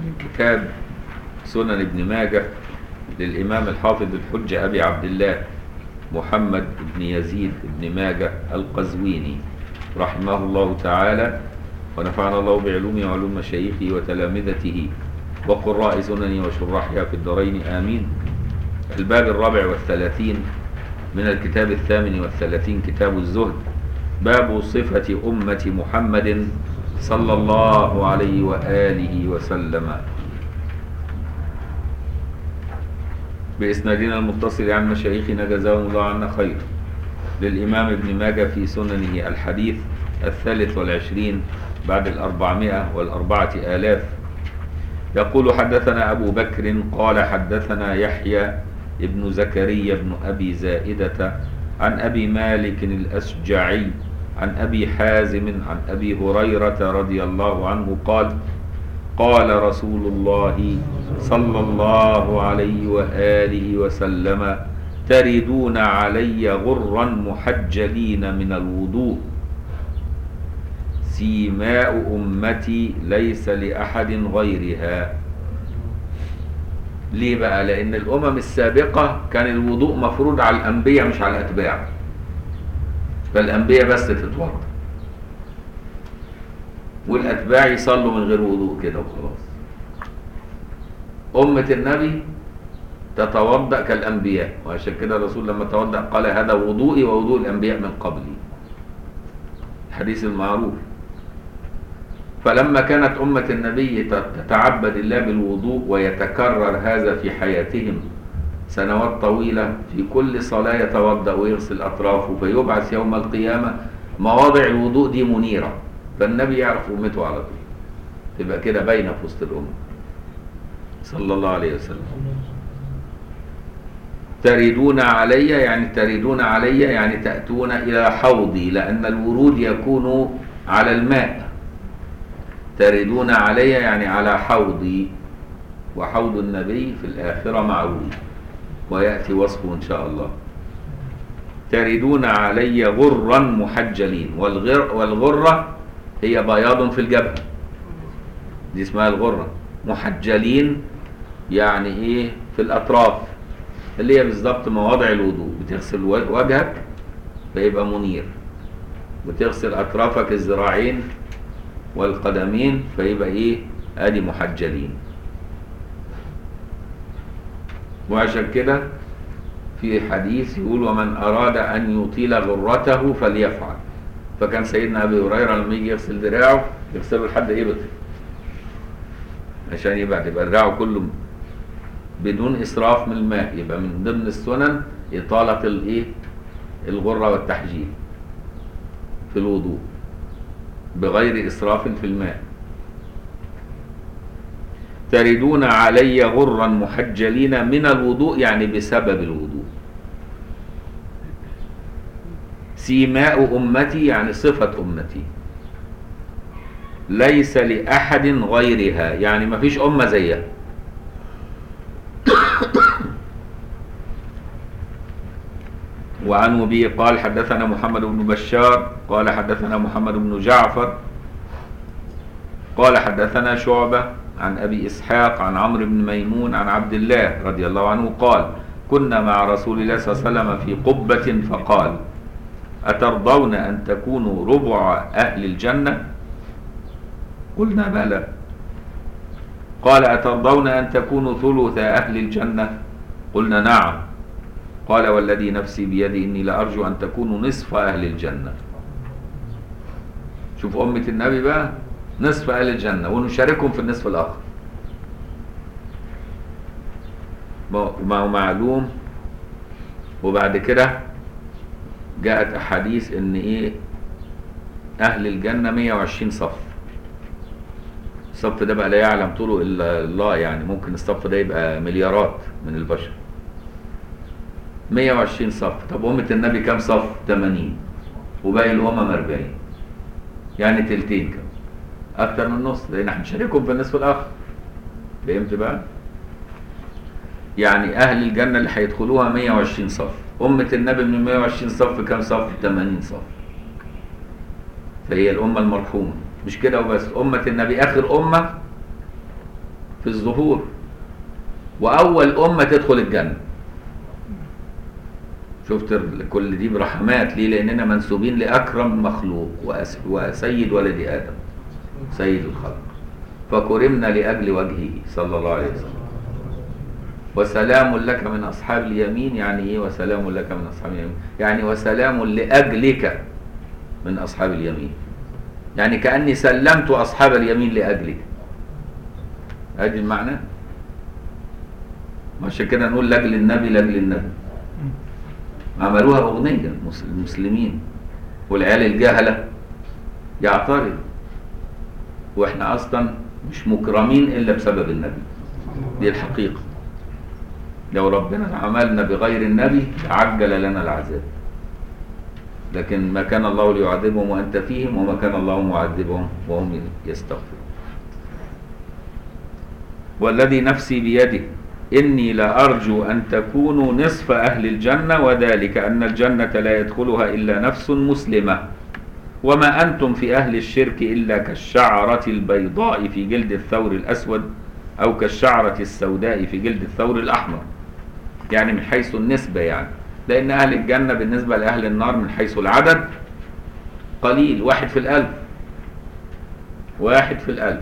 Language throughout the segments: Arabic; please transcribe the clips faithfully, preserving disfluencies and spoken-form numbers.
من كتاب سنن ابن ماجه للإمام الحافظ الحجة أبي عبد الله محمد بن يزيد بن ماجه القزويني رحمه الله تعالى، ونفعنا الله بعلومه وعلوم مشايخه وتلامذته وقراء سننه وشراحها في الدارين آمين. الباب الرابع والثلاثين من الكتاب الثامن والثلاثين، كتاب الزهد، باب صفة أمة محمد صلى الله عليه وآله وسلم، بإسنادنا المتصل عن مشايخنا جزاهم الله عنا خير، للإمام ابن ماجه في سننه الحديث الثالث والعشرين بعد الأربعمائة والأربعة آلاف. يقول: حدثنا أبو بكر قال حدثنا يحيى ابن زكريا بن أبي زائدة عن أبي مالك الأشجعي عن أبي حازم عن أبي هريرة رضي الله عنه قال: قال رسول الله صلى الله عليه وآله وسلم: تردون علي غرا محجلين من الوضوء، سيماء أمتي ليس لأحد غيرها. ليه بقى؟ لأن الأمم السابقة كان الوضوء مفروض على الأنبياء مش على الأتباع، فالأنبياء بس تتوضا والأتباع يصلوا من غير وضوء كده وخلاص. أمة النبي تتوضأ كالأنبياء، وعشان كده الرسول لما توضأ قال: هذا وضوئي ووضوء الأنبياء من قبلي، الحديث المعروف. فلما كانت أمة النبي تتعبد الله بالوضوء ويتكرر هذا في حياتهم سنوات طويلة، في كل صلاة يتوضأ ويغسل أطرافه، فيبعث يوم القيامة مواضع الوضوء دي منيرة، فالنبي يعرف أمته على طول، تبقى كده باينة في وسط الأمة صلى الله عليه وسلم. تردون علي يعني تردون علي يعني تأتون إلى حوضي، لأن الورود يكون على الماء. تردون علي يعني على حوضي، وحوض النبي في الآخرة معروف ويأتي وصفه إن شاء الله. تردون علي غرا محجلين، والغر والغرة هي بياض في الجبهة، دي اسمها الغرة. محجلين يعني ايه؟ في الأطراف، اللي هي بالظبط مواضع الوضوء. بتغسل وجهك فيبقى منير، وتغسل أطرافك الذراعين والقدمين فيبقى ايه؟ ادي محجلين. وعشان كده في حديث يقول: ومن أراد أن يطيل غرته فليفعل. فكان سيدنا أبي هريرة لما يجي يغسل دراعه يغسله لحد إبطه، عشان يبقى يبقى دراعه كله بدون إسراف من الماء. يبقى من ضمن السنن إطالة الإيه؟ الغرة والتحجيل في الوضوء بغير إسراف في الماء. تردون علي غرا محجلين من الوضوء يعني بسبب الوضوء. سيماء أمتي يعني صفة أمتي، ليس لأحد غيرها يعني ما فيش أمة زيها. وعن أبي قال: حدثنا محمد بن بشار قال حدثنا محمد بن جعفر قال حدثنا شعبة عن أبي إسحاق عن عمرو بن ميمون عن عبد الله رضي الله عنه قال: كنا مع رسول الله صلى الله عليه وسلم في قبة فقال: أترضون أن تكونوا ربع أهل الجنة؟ قلنا: بلى. قال: أترضون أن تكونوا ثلث أهل الجنة؟ قلنا: نعم. قال: والذي نفسي بيدي إني لأرجو أن تكونوا نصف أهل الجنة. شوف أمة النبي بقى، نصف أهل الجنة ونشاركهم في النصف الآخر. ما هو معلوم. وبعد كده جاءت أحاديث إن إيه؟ أهل الجنة مئة وعشرين صف. الصف ده بقى لا يعلم طوله إلا الله، يعني ممكن الصف ده يبقى مليارات من البشر. مئة وعشرين صف. طب أمة النبي كام صف؟ ثمانين، وباقي الأمم أربعين، يعني تلتين كم، أكتر من نص، لأن احنا هنشاركهم في النصف الآخر. فهمت بقى؟ يعني أهل الجنة اللي هيدخلوها مئة وعشرين صف، أمة النبي من مئة وعشرين صف كام صف؟ ثمانين صف. فهي الأمة المرحومة. مش كده وبس، أمة النبي آخر أمة في الظهور، وأول أمة تدخل الجنة. شفت كل دي برحمات ليه؟ لأننا منسوبين لأكرم مخلوق وسيد ولد آدم، سيد الخلق، فكرمنا لأجل وجهه صلى الله عليه وسلم. وسلام لك من أصحاب اليمين، يعني إيه وسلام لك من أصحاب اليمين؟ يعني وسلام لأجلك من أصحاب اليمين، يعني كأني سلمت أصحاب اليمين لأجلك. هذه المعنى. عشان كده نقول لأجل النبي لأجل النبي. عملوها أغنية المسلمين، والعيال الجهلة يعترض، وإحنا أصلا مش مكرمين إلا بسبب النبي. دي الحقيقة. لو ربنا عملنا بغير النبي عجل لنا العذاب، لكن ما كان الله ليعذبهم وأنت فيهم، وما كان الله معذبهم وهم يستغفرون. والذي نفسي بيده إني لأرجو أن تكونوا نصف أهل الجنة، وذلك أن الجنة لا يدخلها إلا نفس مسلمة، وما أنتم في أهل الشرك إلا كالشعرة البيضاء في جلد الثور الأسود، أو كالشعرة السوداء في جلد الثور الأحمر. يعني من حيث النسبة، يعني لأن أهل الجنة بالنسبة لأهل النار من حيث العدد قليل، واحد في الألف، واحد في الألف.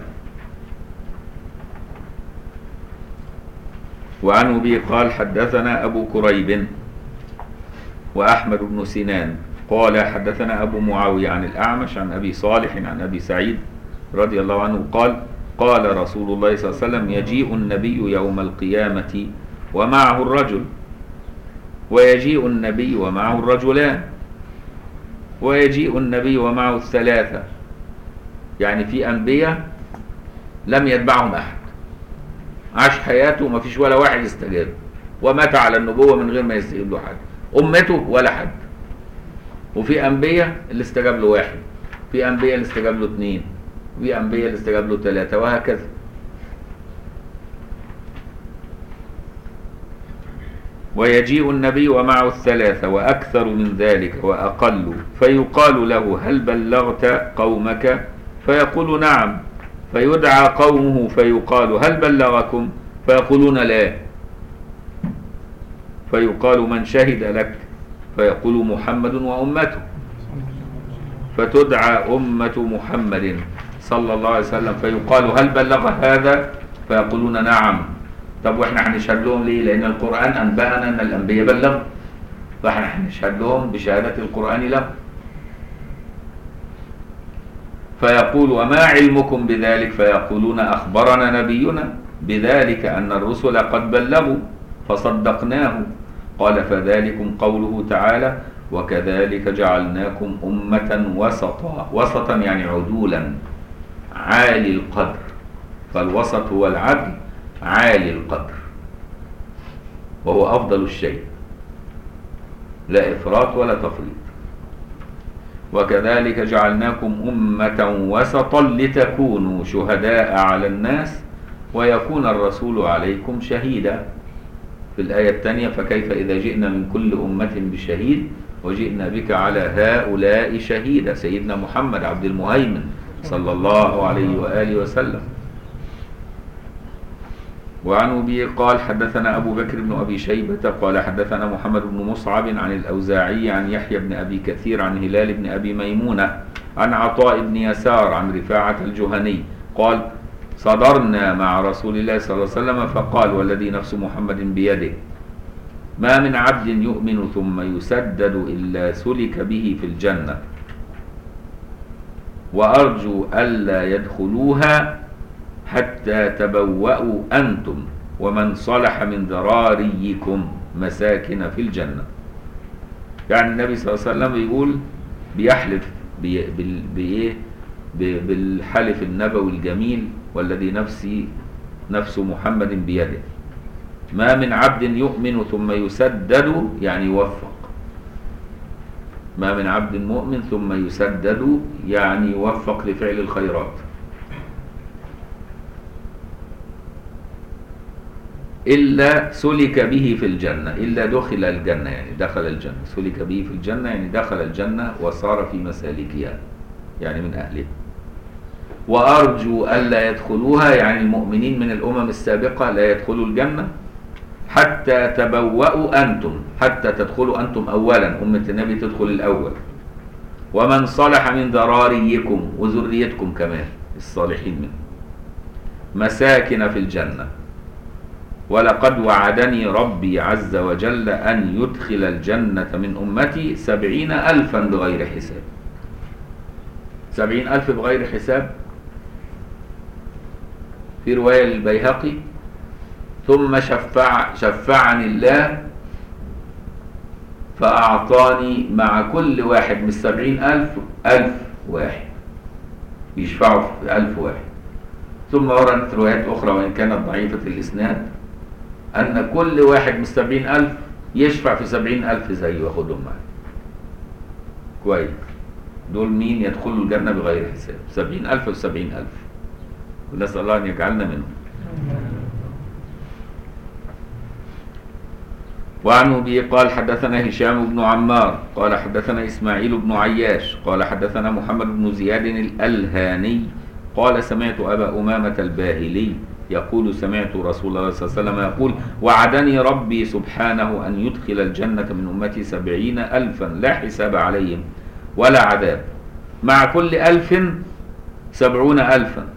وعن أبي قال حدثنا أبو كريب وأحمد بن سنان قال حدثنا أبو معاوية عن الأعمش عن أبي صالح عن أبي سعيد رضي الله عنه قال قال رسول الله صلى الله عليه وسلم يجيء النبي يوم القيامة ومعه الرجل، ويجيء النبي ومعه الرجلان، ويجيء النبي ومعه الثلاثة. يعني في أنبياء لم يتبعهم أحد، عاش حياته وما فيش ولا واحد استجاب، ومات على النبوة من غير ما يستجيب له حد، أمته ولا حد. وفي أنبياء اللي استجاب له واحد، في أنبياء اللي استجاب له اثنين، وفي أنبياء اللي استجاب له ثلاثة، وهكذا. ويجيء النبي ومعه الثلاثة وأكثر من ذلك وأقل، فيقال له هل بلغت قومك؟ فيقول نعم. فيدعى قومه فيقال هل بلغكم؟ فيقولون لا. فيقال من شهد لك؟ فيقول محمد وأمته. فتدعى أمة محمد صلى الله عليه وسلم فيقال هل بلغ هذا؟ فيقولون نعم. طب واحنا هنشهد لهم ليه؟ لأن القرآن أنبأنا أن الأنبياء بلغوا، فاحنا هنشهد لهم بشهادة القرآن له. فيقول وما علمكم بذلك؟ فيقولون أخبرنا نبينا بذلك أن الرسل قد بلغوا فصدقناه. قال فذلكم قوله تعالى وكذلك جعلناكم أمة وسطا. وسطا يعني عدولا عالي القدر، فالوسط هو العدل عالي القدر، وهو أفضل الشيء، لا إفراط ولا تفريط. وكذلك جعلناكم أمة وسطا لتكونوا شهداء على الناس ويكون الرسول عليكم شهيدا. في الآية الثانية فكيف إذا جئنا من كل أمة بشهيد وجئنا بك على هؤلاء شهيدا. سيدنا محمد عبد المهيمن صلى الله عليه وآله وسلم. وعن أبي قال حدثنا أبو بكر بن أبي شيبة قال حدثنا محمد بن مصعب عن الأوزاعي عن يحيى بن أبي كثير عن هلال بن أبي ميمونة عن عطاء بن يسار عن رفاعة الجهني قال صدرنا مع رسول الله صلى الله عليه وسلم فقال والذي نفس محمد بيده ما من عبد يؤمن ثم يسدد إلا سلك به في الجنة وأرجو ألا يدخلوها حتى تبوأوا أنتم ومن صلح من ذراريكم مساكن في الجنة. يعني النبي صلى الله عليه وسلم يقول بيحلف بإيه؟ بالحلف النبوي الجميل والذي نفسي نفس محمد بيده ما من عبد يؤمن ثم يسدد يعني يوفق. ما من عبد مؤمن ثم يسدد يعني يوفق لفعل الخيرات إلا سلك به في الجنة، إلا دخل الجنة يعني دخل الجنة. سلك به في الجنة يعني دخل الجنة وصار في مسالكها يعني من أهلها. وأرجو ألا يدخلوها، يعني المؤمنين من الأمم السابقة لا يدخلوا الجنة حتى تبوأوا أنتم، حتى تدخلوا أنتم أولا، أمة النبي تدخل الأول، ومن صلح من ذراريكم وذريتكم كمان الصالحين منه مساكن في الجنة. ولقد وعدني ربي عز وجل أن يدخل الجنة من أمتي سبعين ألفا بغير حساب. سبعين ألف بغير حساب في رواية للبيهقي. ثم شفع شفعني الله فأعطاني مع كل واحد من السبعين ألف ألف واحد، يشفعوا في ألف واحد. ثم وردت روايات أخرى وإن كانت ضعيفة الإسناد أن كل واحد من السبعين ألف يشفع في سبعين ألف زيه وياخدهم معه. كويس. دول مين يدخلوا الجنة بغير حساب؟ سبعين ألف وسبعين ألف، ونسأل الله أن يجعلنا منهم. وعنه به قال حدثنا هشام بن عمار قال حدثنا إسماعيل بن عياش قال حدثنا محمد بن زياد الألهاني قال سمعت أبا أمامة الباهلي يقول سمعت رسول الله صلى الله عليه وسلم يقول وعدني ربي سبحانه أن يدخل الجنة من أمتي سبعين ألفا لا حساب عليهم ولا عذاب، مع كل ألف سبعون ألفا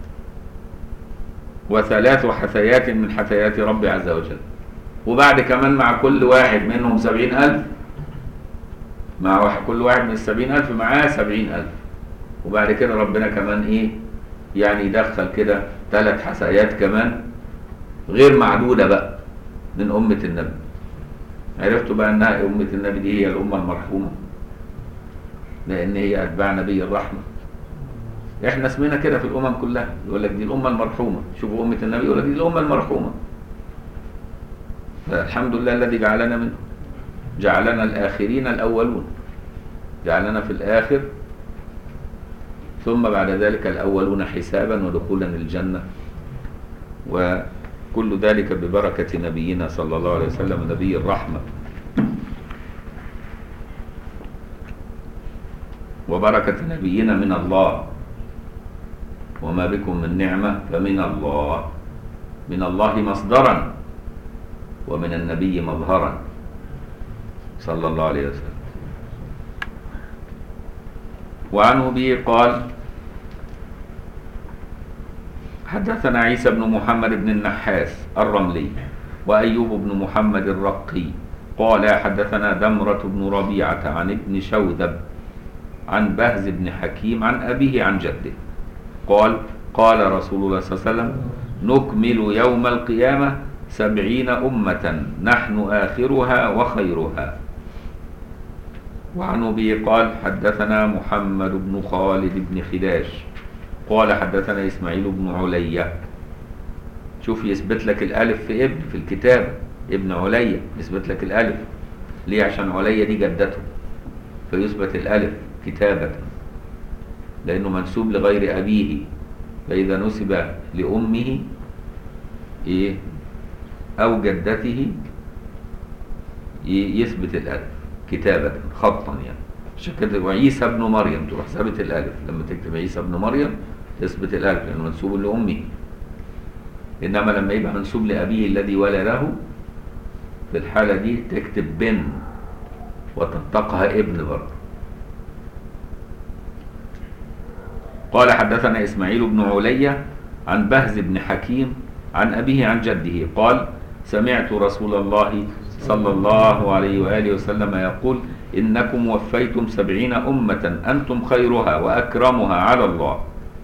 وثلاث حثيات من حثيات ربي عز وجل. وبعد كمان مع كل واحد منهم سبعين ألف، مع واحد كل واحد من السبعين ألف معاه سبعين ألف. وبعد كده ربنا كمان إيه يعني يدخل كده ثلاث حثيات كمان غير معدودة بقى من أمة النبي. عرفتوا بقى أنها أمة النبي دي هي الأمة المرحومة، لأن هي أتباع نبي الرحمة. إحنا اسمنا كده في الأمم كلها، يقول لك دي الأمة المرحومة. شوفوا أمة النبي يقول لك دي الأمة المرحومة. فالحمد لله الذي جعلنا منه، جعلنا الآخرين الأولون، جعلنا في الآخر ثم بعد ذلك الأولون حسابا ودخولا الجنة، وكل ذلك ببركة نبينا صلى الله عليه وسلم نبي الرحمة. وبركة نبينا من الله، وما بكم من نعمة فمن الله، من الله مصدرا ومن النبي مظهرا صلى الله عليه وسلم. وعنه به قال حدثنا عيسى بن محمد بن النحاس الرملي وأيوب بن محمد الرقي قال حدثنا دمرة بن ربيعة عن ابن شوذب عن بهز بن حكيم عن أبيه عن جده قال قال رسول الله صلى الله عليه وسلم نكمل يوم القيامة سبعين أمة نحن آخرها وخيرها. وعنه به قال حدثنا محمد بن خالد بن خداش قال حدثنا إسماعيل بن عليا. شوف يثبت لك الألف في ابن في الكتاب، ابن عليا يثبت لك الألف ليه؟ عشان عليا دي جدته، فيثبت الألف كتابة لأنه منسوب لغير أبيه، فإذا نسب لأمه إيه أو جدته يثبت الألف كتابة خطا يعني. عشان كده وعيسى ابن مريم تروح ثابت الألف، لما تكتب عيسى ابن مريم تثبت الألف لأنه منسوب لأمه. إنما لما يبقى منسوب لأبيه الذي ولده في الحالة دي تكتب بن وتنطقها ابن برضه. قال حدثنا إسماعيل بن عليا عن بهز بن حكيم عن أبيه عن جده قال سمعت رسول الله صلى الله عليه وآله وسلم يقول إنكم وفيتم سبعين أمة أنتم خيرها وأكرمها على الله.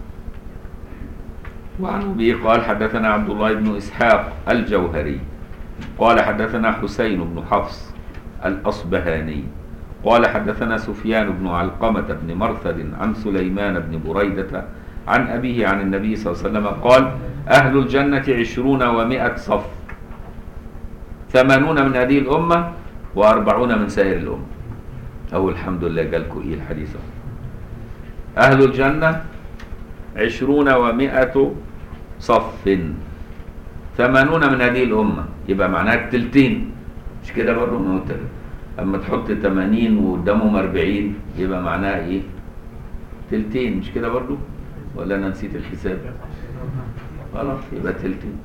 وعن أبيه قال حدثنا عبد الله بن إسحاق الجوهري قال حدثنا حسين بن حفص الأصبهاني قال حدثنا سفيان بن علقمة بن مرثد عن سليمان بن بريدة عن أبيه عن النبي صلى الله عليه وسلم قال أهل الجنة عشرون ومائة صف، ثمانون من هذه الأمة وأربعون من سائر الأمة. أو الحمد لله جالكوا إيه الحديث. أهل الجنة عشرون ومائة صف، ثمانون من هذه الأمة، يبقى معناها التلتين، مش كده برضه؟ ما قلت أما تحط ثمانين وقدامهم أربعين يبقى معناها إيه؟ تلتين، مش كده برضه؟ ولا أنا نسيت الحساب؟ خلاص يبقى تلتين.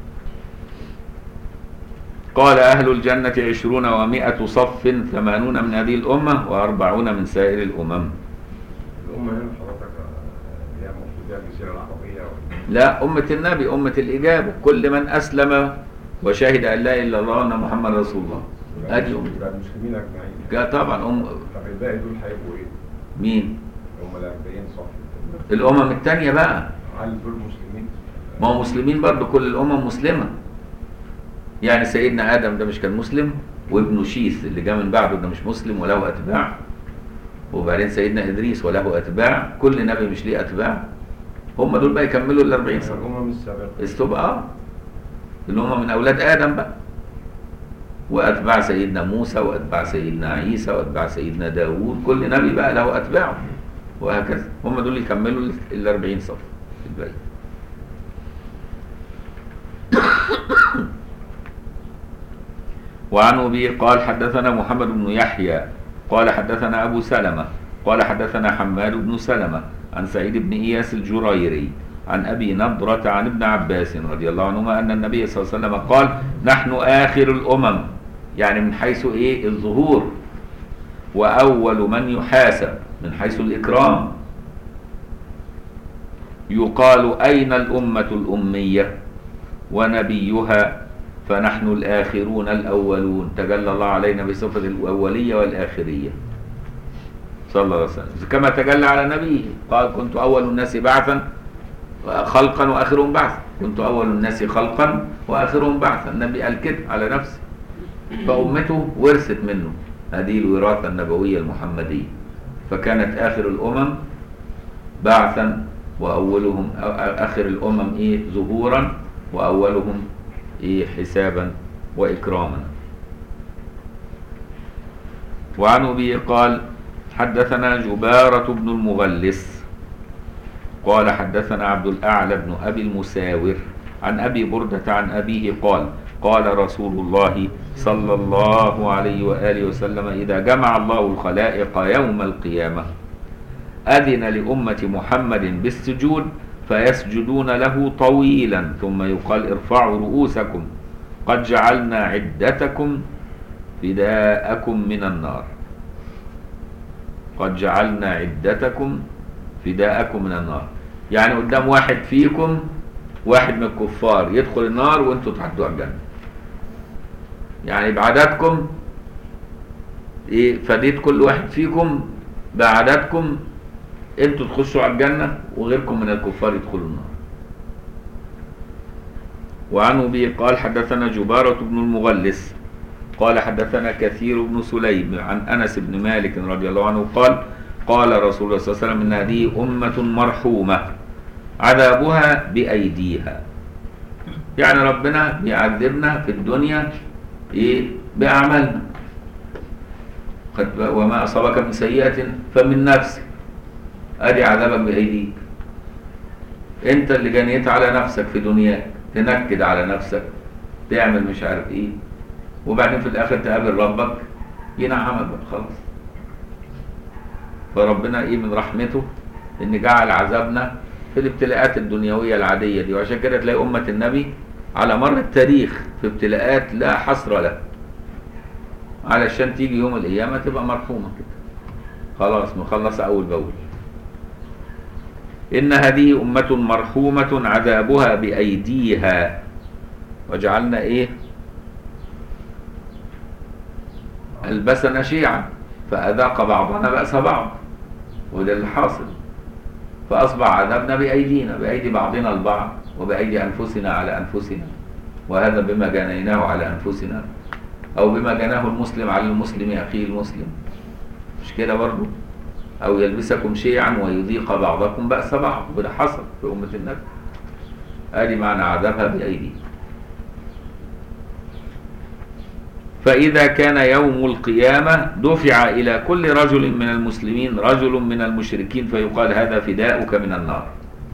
قال أهل الجنة عشرون ومائة صف، ثمانون من هذه الأمة وأربعون من سائر الأمم. الأمة هنا حضرتك هي المفروض يعني الجزيرة العربية ولا؟ لا، أمة النبي، أمة الإجابة، كل من أسلم وشهد أن لا إله إلا الله وأن محمد رسول الله. أدي أمة المسلمين أجمعين. طبعا أم. طب الباقي دول هيبقوا إيه؟ مين؟ هم الأربعين صف. الأمم الثانية بقى. هل دول مسلمين؟ ما هو مسلمين برضه، كل الأمم مسلمة. يعني سيدنا آدم ده مش كان مسلم؟ وابنه شيث اللي جاء من بعده ده مش مسلم وله أتباع؟ وبعدين سيدنا إدريس وله أتباع، كل نبي مش ليه أتباع. هم دول بقى يكملوا ال أربعين سنة. الأمم السابقة. استبقى اه اللي هم من أولاد آدم بقى. وأتباع سيدنا موسى وأتباع سيدنا عيسى وأتباع سيدنا داوود، كل نبي بقى له أتباعه وهكذا. هم دول يكملوا ال أربعين صف الباقي. وعن أبي قال حدثنا محمد بن يحيى قال حدثنا أبو سلمة قال حدثنا حماد بن سلمة عن سعيد بن إياس الجريري عن أبي نضرة عن ابن عباس رضي الله عنهما أن النبي صلى الله عليه وسلم قال نحن آخر الأمم، يعني من حيث إيه الظهور، وأول من يحاسب من حيث الإكرام. يقال أين الأمة الأمية ونبيها، فنحن الآخرون الأولون. تجلى الله علينا بصفة الأولية والآخرية صلى الله عليه وسلم، كما تجلى على نبيه قال كنت أول الناس بعثا خلقا وآخرهم بعثا، كنت أول الناس خلقا وآخرهم بعثا. النبي قال كده على نفسه، فأمته ورثت منه هذه الوراثة النبوية المحمدية، فكانت آخر الأمم بعثا وأولهم آخر الأمم إيه ظهورا وأولهم إيه حسابا وإكراما. وعن أبي قال حدثنا جبارة بن المغلس قال حدثنا عبد الأعلى بن أبي المساور عن أبي بردة عن أبيه قال قال رسول الله صلى الله عليه وآله وسلم إذا جمع الله الخلائق يوم القيامة أذن لأمة محمد بالسجود فيسجدون له طويلا، ثم يقال ارفعوا رؤوسكم قد جعلنا عدتكم فداءكم من النار، قد جعلنا عدتكم فداءكم من النار. يعني قدام واحد فيكم واحد من الكفار يدخل النار وانتوا تعدوا على الجنة، يعني بعددكم ايه فديت كل واحد فيكم بعددكم انتوا تخشوا على الجنة وغيركم من الكفار يدخلوا النار. وعن أبي قال حدثنا جبارة بن المغلس قال حدثنا كثير بن سليم عن أنس بن مالك رضي الله عنه قال قال رسول الله صلى الله عليه وسلم إن هذه أمة مرحومة عذابها بأيديها، يعني ربنا بيعذبنا في الدنيا إيه بأعمالنا. وما أصابك من سيئة فمن نفسك، أدي عذابك بأيديك، أنت اللي جنيت على نفسك في دنياك، تنكد على نفسك، تعمل مش عارف إيه، وبعدين في الآخر تقابل ربك ينعمك بقى خلاص. فربنا إيه من رحمته إن جعل عذابنا في الابتلاءات الدنيوية العادية دي، وعشان كده تلاقي أمة النبي على مر التاريخ في ابتلاءات لا حصر لها، علشان تيجي يوم القيامة تبقى مرحومة كده خلاص مخلصة أول بأول. إن هذه أمة مرحومة عذابها بأيديها وجعلنا إيه ألبسنا شيعا فأذاق بعضنا بأس بعض، وده اللي حاصل. فأصبح عذابنا بأيدينا، بأيدي بعضنا البعض وبأيدي أنفسنا على أنفسنا، وهذا بما جنيناه على أنفسنا أو بما جناه المسلم على المسلم أخيه المسلم، مش كده برضو؟ أو يلبسكم شيعا ويذيق بعضكم بأس بعض، وده حصل في أمة النبي. هذه معنى عذابها بأيدينا. فإذا كان يوم القيامة دفع إلى كل رجل من المسلمين رجل من المشركين فيقال هذا فداؤك من النار.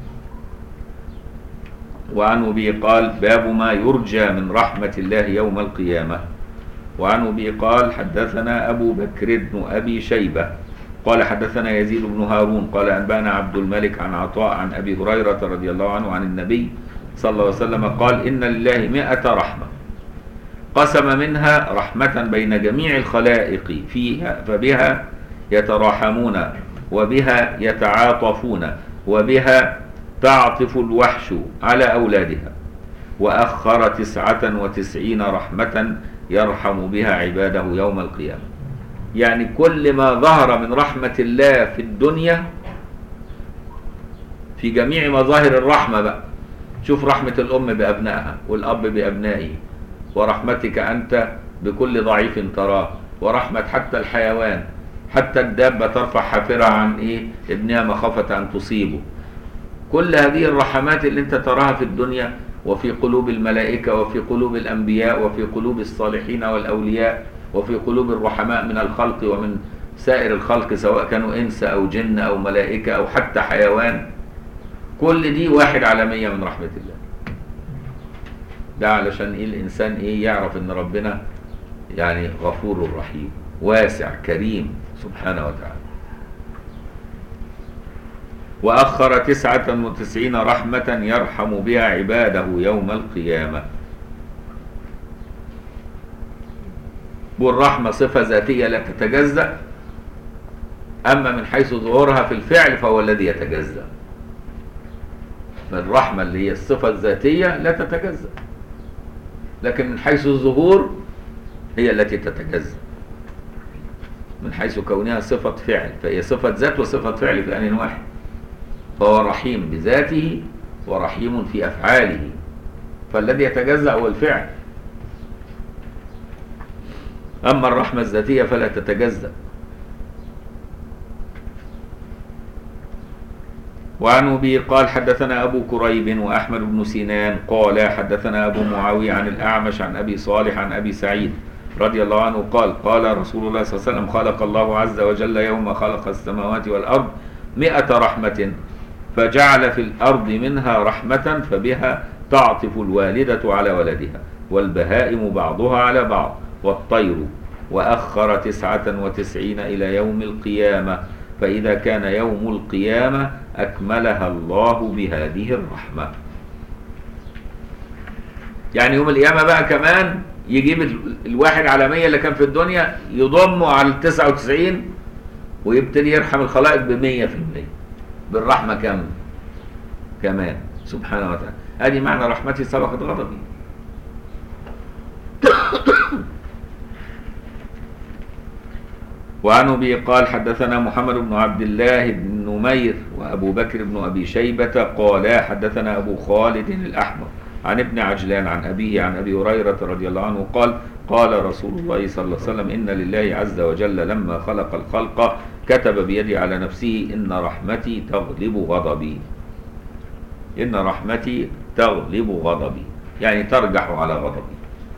وعن أبي قال باب ما يرجى من رحمة الله يوم القيامة. وعن أبي قال حدثنا أبو بكر بن أبي شيبة قال حدثنا يزيد بن هارون قال أنبأنا عبد الملك عن عطاء عن أبي هريرة رضي الله عنه عن النبي صلى الله عليه وسلم قال إن لله مئة رحمة قسم منها رحمة بين جميع الخلائق فيها فبها يتراحمون وبها يتعاطفون وبها تعطف الوحش على أولادها، وأخر تسعة وتسعين رحمة يرحم بها عباده يوم القيامة. يعني كل ما ظهر من رحمة الله في الدنيا في جميع مظاهر الرحمة بقى، شوف رحمة الأم بأبنائها والأب بأبنائه، ورحمتك أنت بكل ضعيف تراه، ورحمة حتى الحيوان، حتى الدابة ترفع حافرها عن إيه ابنها مخافة أن تصيبه. كل هذه الرحمات اللي انت تراها في الدنيا وفي قلوب الملائكة وفي قلوب الأنبياء وفي قلوب الصالحين والأولياء وفي قلوب الرحماء من الخلق ومن سائر الخلق سواء كانوا إنس أو جن أو ملائكة أو حتى حيوان، كل دي واحد على مية من رحمة الله. ده علشان إيه الإنسان إيه يعرف إن ربنا يعني غفور رحيم واسع كريم سبحانه وتعالى. وأخر تسعة وتسعين رحمة يرحم بها عباده يوم القيامة. والرحمة صفة ذاتية لا تتجزأ، أما من حيث ظهورها في الفعل فهو الذي يتجزأ. الرحمة اللي هي الصفة الذاتية لا تتجزأ، لكن من حيث الظهور هي التي تتجزأ، من حيث كونها صفة فعل، فهي صفة ذات وصفة فعل في آن واحد. فهو رحيم بذاته ورحيم في أفعاله، فالذي يتجزأ هو الفعل، أما الرحمة الذاتية فلا تتجزأ. وعن أبي قال حدثنا أبو كريب وأحمد بن سنان قال حدثنا أبو معاوية عن الأعمش عن أبي صالح عن أبي سعيد رضي الله عنه قال قال رسول الله صلى الله عليه وسلم خلق الله عز وجل يوم خلق السماوات والأرض مئة رحمة فجعل في الأرض منها رحمة فبها تعطف الوالدة على ولدها والبهائم بعضها على بعض والطير، وأخر تسعة وتسعين إلى يوم القيامة، فإذا كان يوم القيامة أكملها الله بهذه الرحمة. يعني يوم القيامة بقى كمان يجيب الواحد على مية اللي كان في الدنيا يضمه على التسعة وتسعين ويبتدي يرحم الخلائق بمية في المية بالرحمة كاملة كمان سبحانه وتعالى. هذه معنى رحمتي سبقت غضبي. وعن أبي قال حدثنا محمد بن عبد الله بن نمير وأبو بكر بن أبي شيبة قال حدثنا أبو خالد الأحمر عن ابن عجلان عن أبيه عن أبي هريرة رضي الله عنه قال قال رسول الله صلى الله عليه وسلم إن لله عز وجل لما خلق الخلق كتب بيدي على نفسه إن رحمتي تغلب غضبي. إن رحمتي تغلب غضبي يعني ترجح على غضبي.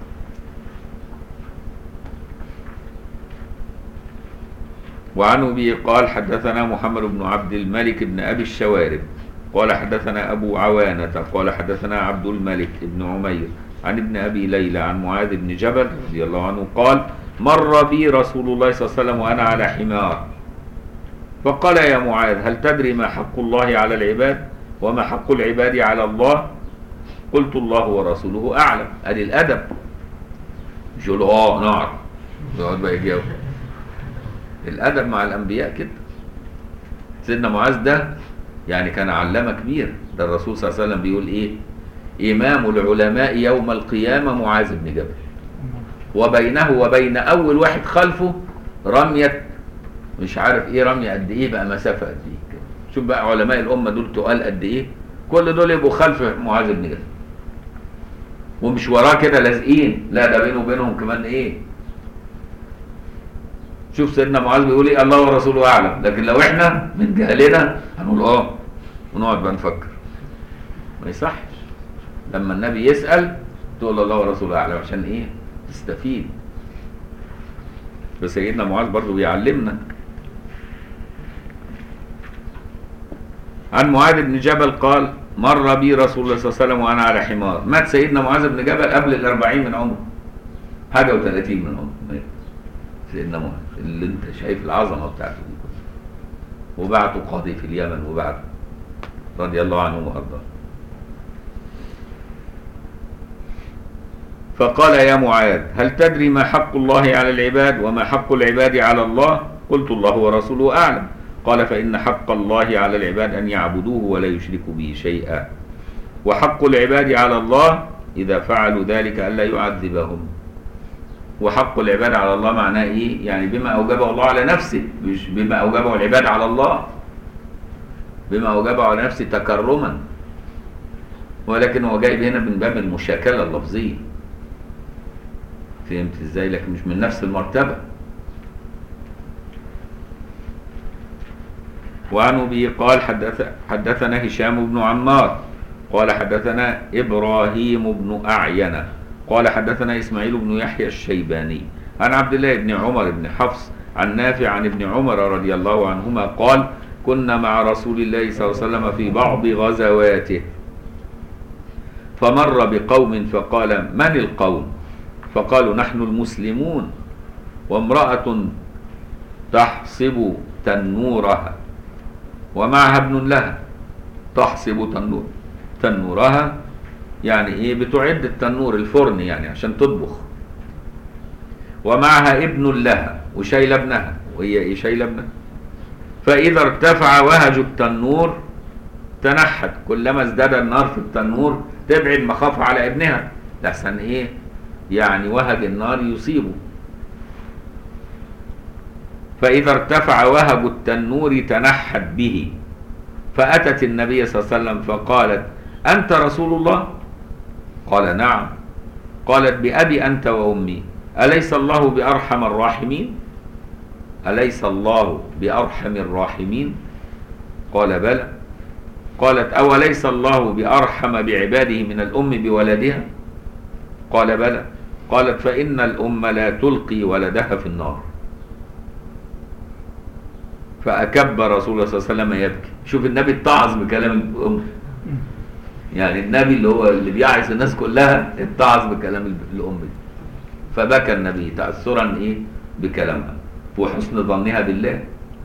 وعن أبي قال حدثنا محمد بن عبد الملك بن أبي الشوارب قال حدثنا أبو عوانة قال حدثنا عبد الملك بن عمير عن ابن أبي ليلى عن معاذ بن جبل رضي الله عنه قال مر بي رسول الله صلى الله عليه وسلم وأنا على حمار فقال يا معاذ هل تدري ما حق الله على العباد وما حق العباد على الله؟ قلت الله ورسوله أعلم. أدي الأدب، مش يقول اه نعرف يقعد بقى يجاوب. الأدب مع الأنبياء كده. سيدنا معاذ ده يعني كان علامة كبير، ده الرسول صلى الله عليه وسلم بيقول إيه؟ إمام العلماء يوم القيامة معاذ بن جبل، وبينه وبين أول واحد خلفه رمية مش عارف إيه، رمية قد إيه بقى، مسافة قد إيه. شوف بقى علماء الأمة دول تقال قد إيه، كل دول يبقوا خلف معاذ بن جبل ومش وراه كده لازقين، لا ده بينه وبينهم كمان إيه. شوف سيدنا معاذ بيقول ايه الله ورسوله اعلم، لكن لو احنا من جهلنا هنقول اه ونقعد بقى نفكر. ما يصحش لما النبي يسأل تقول الله ورسوله اعلم عشان ايه؟ تستفيد. فسيدنا معاذ برضه بيعلمنا. عن معاذ بن جبل قال مر بي رسول الله صلى الله عليه وسلم وانا على حمار. مات سيدنا معاذ بن جبل قبل الأربعين من عمره، حاجه وثلاثين من عمره سيدنا معاذ، اللي انت شايف العظمه بتاعته دي. وبعته قاضي في اليمن وبعته رضي الله عنه وارضاه. فقال يا معاذ هل تدري ما حق الله على العباد وما حق العباد على الله؟ قلت الله ورسوله أعلم. قال فإن حق الله على العباد أن يعبدوه ولا يشركوا به شيئا، وحق العباد على الله إذا فعلوا ذلك ألا يعذبهم. وحق العباد على الله معناه إيه؟ يعني بما أوجبه الله على نفسه، مش بما أوجبه العباد على الله، بما أوجبه على نفسه تكرما، ولكن هو جايب هنا من باب المشاكلة اللفظية. فهمت ازاي؟ لكن مش من نفس المرتبة. وعن أبي قال حدث حدثنا هشام بن عمار قال حدثنا إبراهيم بن أعين قال حدثنا إسماعيل بن يحيى الشيباني عن عبد الله بن عمر بن حفص عن نافع عن ابن عمر رضي الله عنهما قال كنا مع رسول الله صلى الله عليه وسلم في بعض غزواته فمر بقوم فقال من القوم؟ فقالوا نحن المسلمون وامرأة تحصب تنورها ومعها ابن لها. تحصب تنور تنورها يعني ايه؟ بتعد التنور الفرن يعني عشان تطبخ، ومعها ابن لها وشايله ابنها، وهي ايه؟ شايله ابنها. فاذا ارتفع وهج التنور تنحت، كلما ازداد النار في التنور تبعد مخافة على ابنها لحسن ايه؟ يعني وهج النار يصيبه. فإذا ارتفع وهج التنور تنحت به، فأتت النبي صلى الله عليه وسلم فقالت أنت رسول الله؟ قال نعم. قالت بأبي أنت وأمي أليس الله بأرحم الراحمين؟ أليس الله بأرحم الراحمين؟ قال بلى. قالت أوليس الله بأرحم بعباده من الأم بولدها؟ قال بلى. قالت فإن الأم لا تلقي ولدها في النار. فأكب رسول الله صلى الله عليه وسلم يبكي. شوف النبي اتعظ بكلام الأم، يعني النبي اللي هو اللي بيعظ الناس كلها اتعظ بكلام الأم دي. فبكى النبي تأثرا إيه؟ بكلامها وحسن ظنها بالله.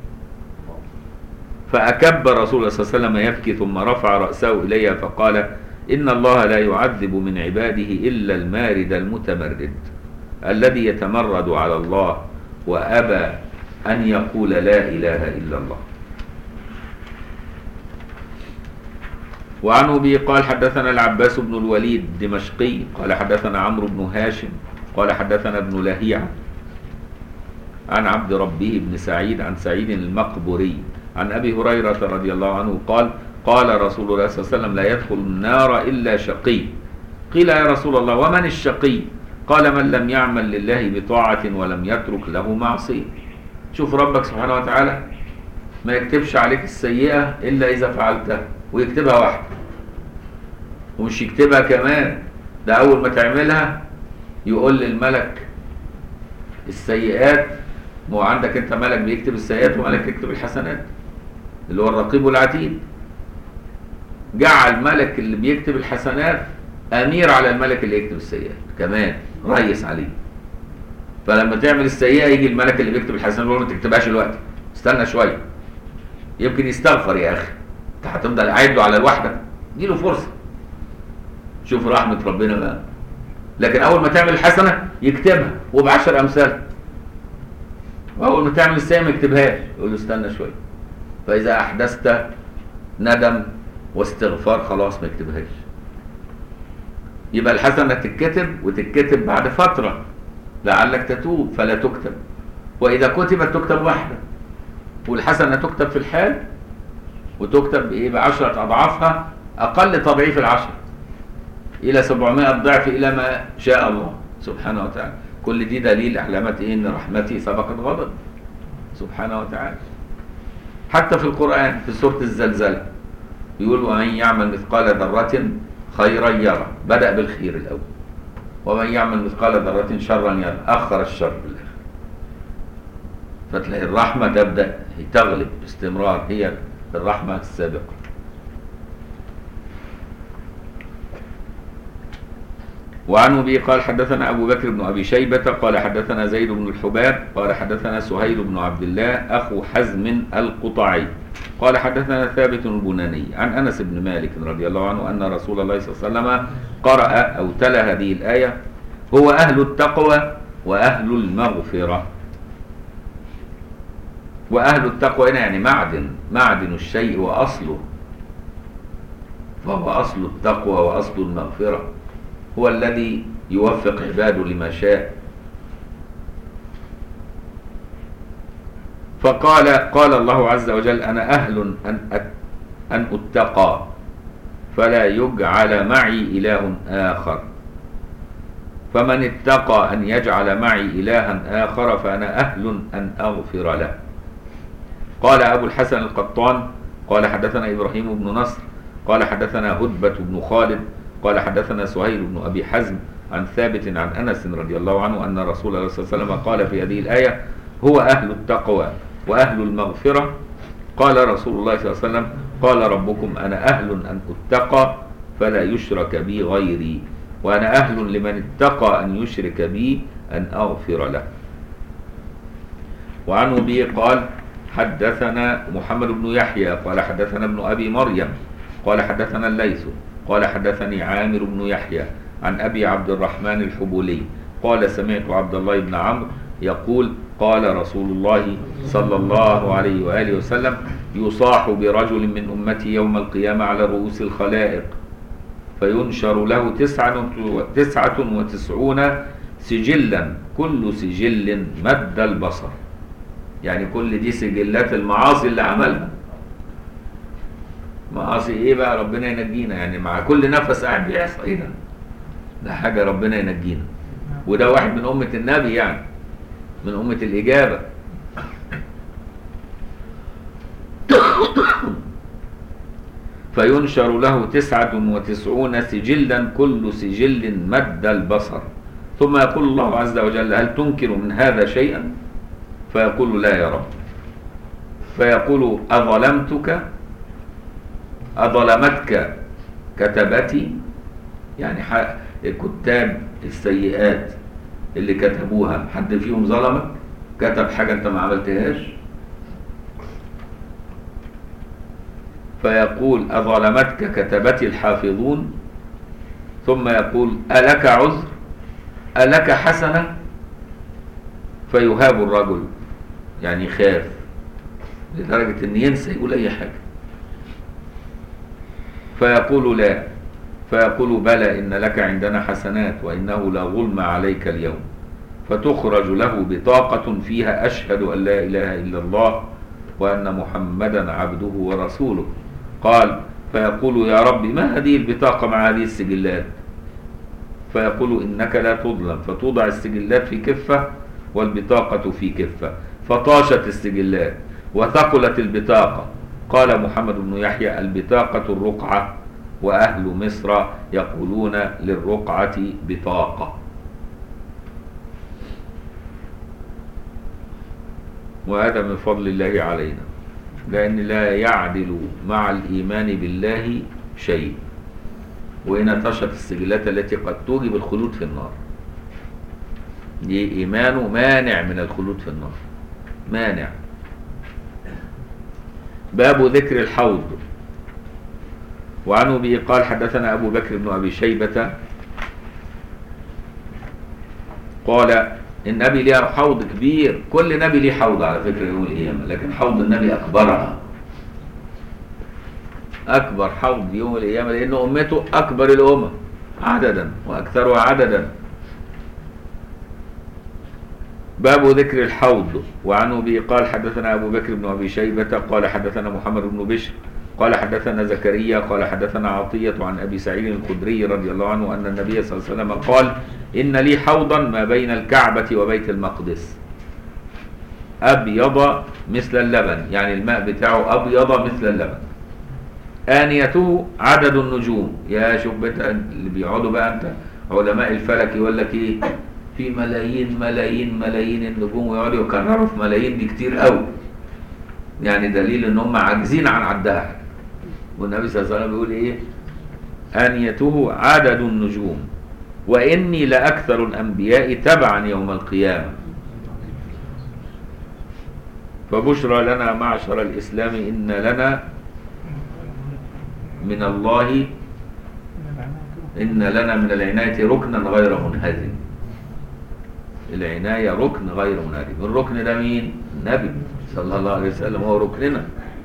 فأكب رسول الله صلى الله عليه وسلم يبكي ثم رفع رأسه إليها فقال إن الله لا يعذب من عباده إلا المارد المتمرد الذي يتمرد على الله وأبى أن يقول لا إله إلا الله. وعن أبي قال حدثنا العباس بن الوليد الدمشقي قال حدثنا عمرو بن هاشم قال حدثنا ابن لهيعة عن عبد ربه بن سعيد عن سعيد المقبري عن أبي هريرة رضي الله عنه قال قال رسول الله صلى الله عليه وسلم لا يدخل النار إلا شقي. قيل يا رسول الله ومن الشقي؟ قال من لم يعمل لله بطاعة ولم يترك له معصية. شوف ربك سبحانه وتعالى ما يكتبش عليك السيئة إلا إذا فعلتها، ويكتبها واحدة، ومش يكتبها كمان، ده أول ما تعملها يقول للملك السيئات. ما هو عندك أنت ملك بيكتب السيئات وملك يكتب الحسنات اللي هو الرقيب العتيد. جعل ملك اللي بيكتب الحسنات أمير على الملك اللي يكتب السيئات كمان، ريس عليه. فلما تعمل السيئة يجي الملك اللي بيكتب الحسنات يقول له ما تكتبهاش دلوقتي، استنى شوية، يمكن يستغفر يا أخي، أنت هتفضل قاعد له على الواحدة، اديله فرصة. شوف رحمة ربنا بقى. لكن أول ما تعمل الحسنة يكتبها وبعشر أمثال، وأول ما تعمل السيئة ما يكتبهاش، يقول له استنى شوية. فإذا أحدثت ندم واستغفار خلاص ما يكتبهاش. يبقى الحسنة تتكتب وتتكتب بعد فترة لعلك تتوب فلا تكتب، وإذا كتبت تكتب واحدة، والحسنة تكتب في الحال وتكتب بإيه؟ بعشرة أضعافها، أقل تضعيف العشر إلى سبعمائة ضعف إلى ما شاء الله سبحانه وتعالى. كل دي دليل علامة إيه؟ إن رحمتي سبقت غضب سبحانه وتعالى. حتى في القرآن في سورة الزلزلة يقول ومن يعمل مثقال ذرة خيرا يرى، بدأ بالخير الأول، ومن يعمل مثقال ذرة شرا يرى، أخر الشر بالآخر. فتلاقي الرحمة تبدأ تغلب باستمرار، هي الرحمة السابقة. وعن أبي قال حدثنا أبو بكر بن أبي شيبة قال حدثنا زيد بن الحباب قال حدثنا سهيل بن عبد الله أخو حزم القطعي قال حدثنا ثابت البناني عن أنس بن مالك رضي الله عنه أن رسول الله صلى الله عليه وسلم قرأ أو تلا هذه الآية: هو أهل التقوى وأهل المغفرة. وأهل التقوى هنا يعني معدن معدن الشيء وأصله، فهو أصل التقوى وأصل المغفرة، هو الذي يوفق عباده لما شاء. فقال قال الله عز وجل: أنا أهل أن أن أتقى فلا يجعل معي إله آخر، فمن اتقى أن يجعل معي إلها آخر فأنا أهل أن أغفر له. قال أبو الحسن القطان قال حدثنا إبراهيم بن نصر قال حدثنا هدبة بن خالد قال حدثنا سهيل بن أبي حزم عن ثابت عن أنس رضي الله عنه أن رسول الله صلى الله عليه وسلم قال في هذه الآية: هو أهل التقوى وأهل المغفرة. قال رسول الله صلى الله عليه وسلم: قال ربكم: أنا أهل أن أتقى فلا يشرك بي غيري، وأنا أهل لمن اتقى أن يشرك بي أن أغفر له. وعنه به قال: حدثنا محمد بن يحيى قال حدثنا ابن أبي مريم قال حدثنا الليث قال حدثني عامر بن يحيى عن أبي عبد الرحمن الحبولي قال: سمعت عبد الله بن عمرو يقول: قال رسول الله صلى الله عليه وآله وسلم: يصاح برجل من أمتي يوم القيامة على رؤوس الخلائق فينشر له تسعة, تسعة وتسعون سجلا كل سجل مد البصر. يعني كل دي سجلات المعاصي اللي عملها. معاصي ايه بقى؟ ربنا ينجينا. يعني مع كل نفس قاعد بيحصل ايه ده؟ ده حاجة ربنا ينجينا. وده واحد من أمة النبي، يعني من أمة الإجابة. فينشر له تسعة وتسعون سجلا كل سجل مد البصر، ثم يقول الله عز وجل: هل تنكر من هذا شيئا؟ فيقول: لا يا رب. فيقول: أظلمتك أظلمتك كتبتي، يعني كتاب السيئات اللي كتبوها حد فيهم ظلمك؟ كتب حاجة انت ما عملتهاش؟ فيقول: أظلمتك كتبتي الحافظون. ثم يقول: ألك عذر؟ ألك حسنة؟ فيهاب الرجل، يعني يخاف لدرجة ان ينسى يقول اي حاجة. فيقول: لا. فيقول: بلى، إن لك عندنا حسنات وإنه لا ظلم عليك اليوم. فتخرج له بطاقة فيها: أشهد أن لا إله إلا الله وأن محمدا عبده ورسوله. قال: فيقول: يا رب، ما هذه البطاقة مع هذه السجلات؟ فيقول: إنك لا تظلم. فتوضع السجلات في كفة والبطاقة في كفة، فطاشت السجلات وثقلت البطاقة. قال محمد بن يحيى: البطاقة الرقعة، وأهل مصر يقولون للرقعة بطاقة. وهذا من فضل الله علينا، لأن لا يعدل مع الإيمان بالله شيء. وهنا طشت السجلات التي قد توجب الخلود في النار. دي إيمانه مانع من الخلود في النار، مانع. باب ذكر الحوض. وعنه به قال: حدثنا أبو بكر بن أبي شيبة قال: إن أبي ليه حوض كبير. كل نبي ليه حوض على فكرة يوم القيامة، لكن حوض النبي أكبرها، أكبر حوض يوم القيامة، لأن أمته أكبر الأمم عددا وأكثرها عددا. باب ذكر الحوض. وعنه به قال: حدثنا أبو بكر بن أبي شيبة قال: حدثنا محمد بن بشر قال: حدثنا زكريا قال: حدثنا عطية عن أبي سعيد الخدري رضي الله عنه أن النبي صلى الله عليه وسلم قال: إن لي حوضا ما بين الكعبة وبيت المقدس أبيض مثل اللبن، يعني الماء بتاعه أبيض مثل اللبن، آنيته عدد النجوم. يا شوف اللي بيقعدوا بقى أنت علماء الفلك يقول لك إيه، في ملايين ملايين ملايين النجوم، ويقعدوا يكرروا في ملايين دي كتير قوي، يعني دليل ان هم عاجزين عن عدها. والنبي صلى الله عليه وسلم بيقول ايه؟ آنيته عدد النجوم وإني لأكثر الأنبياء تبعا يوم القيامة. فبشرى لنا معشر الإسلام إن لنا من الله إن لنا من العناية ركنا غير منهزم. العناية ركن غير منهزم. الركن ده مين؟ النبي صلى الله عليه وسلم هو ركننا.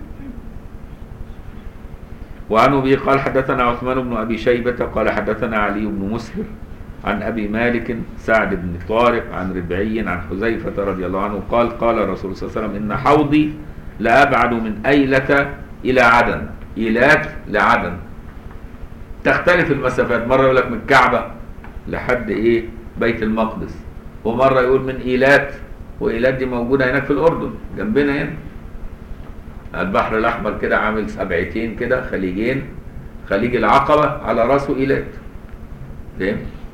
وعن أبي قال حدثنا عثمان بن أبي شيبة قال حدثنا علي بن مسهر عن أبي مالك سعد بن طارق عن ربعي عن حذيفة رضي الله عنه قال قال الرسول صلى الله عليه وسلم إن حوضي لأبعد من أيلة إلى عدن. إيلات لعدن تختلف المسافات، مرة يقول لك من الكعبة لحد إيه بيت المقدس، ومرة يقول من إيلات، وإيلات دي موجودة هناك في الأردن جنبنا هنا البحر الأحمر كده عامل سبعتين كده خليجين، خليج العقبة على راسه إيلات. فاهم؟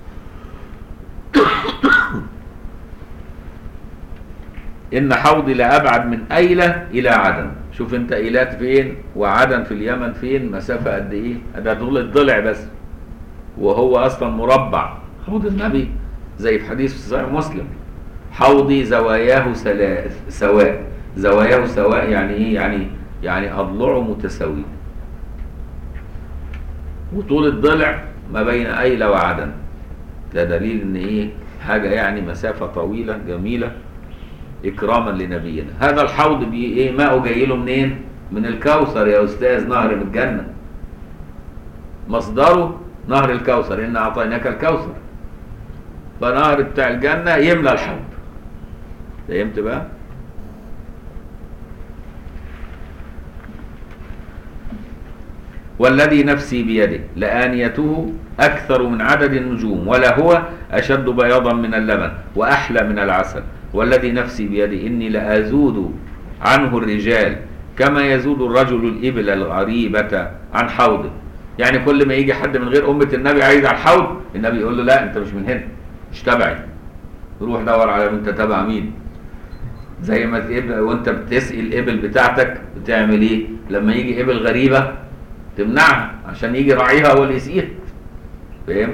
إن حوضي لأبعد من أيلة إلى عدن. شوف أنت إيلات فين وعدن في اليمن فين، مسافة قد إيه؟ ده طول الضلع بس، وهو أصلا مربع. حوض النبي زي في حديث في صحيح مسلم حوضي زواياه سواء. زواياه سواء يعني إيه؟ يعني يعني أضلعه متساوية، وطول الضلع ما بين أيلة وعدن. ده دليل إن إيه؟ حاجة يعني مسافة طويلة جميلة إكراما لنبينا. هذا الحوض بي إيه؟ ماءه جاي له منين؟ من الكوثر يا أستاذ، نهر من الجنة. مصدره نهر الكوثر، إن أعطيناك الكوثر. فنهر بتاع الجنة يملى الحوض. فهمت بقى؟ والذي نفسي بيده لآنيته أكثر من عدد النجوم ولا هو أشد بياضا من اللبن وأحلى من العسل. والذي نفسي بيده إني لأزود عنه الرجال كما يزود الرجل الإبل الغريبة عن حوضه. يعني كل ما يجي حد من غير أمة النبي عايز على الحوض، النبي يقول له لا أنت مش من هنا، مش تبعي، روح دور على أنت تبع مين. زي ما تبقى وأنت بتسقي الإبل بتاعتك بتعمل إيه؟ لما يجي إبل غريبة تمنعها عشان يجي راعيها هو اللي يسقيها. فهمت؟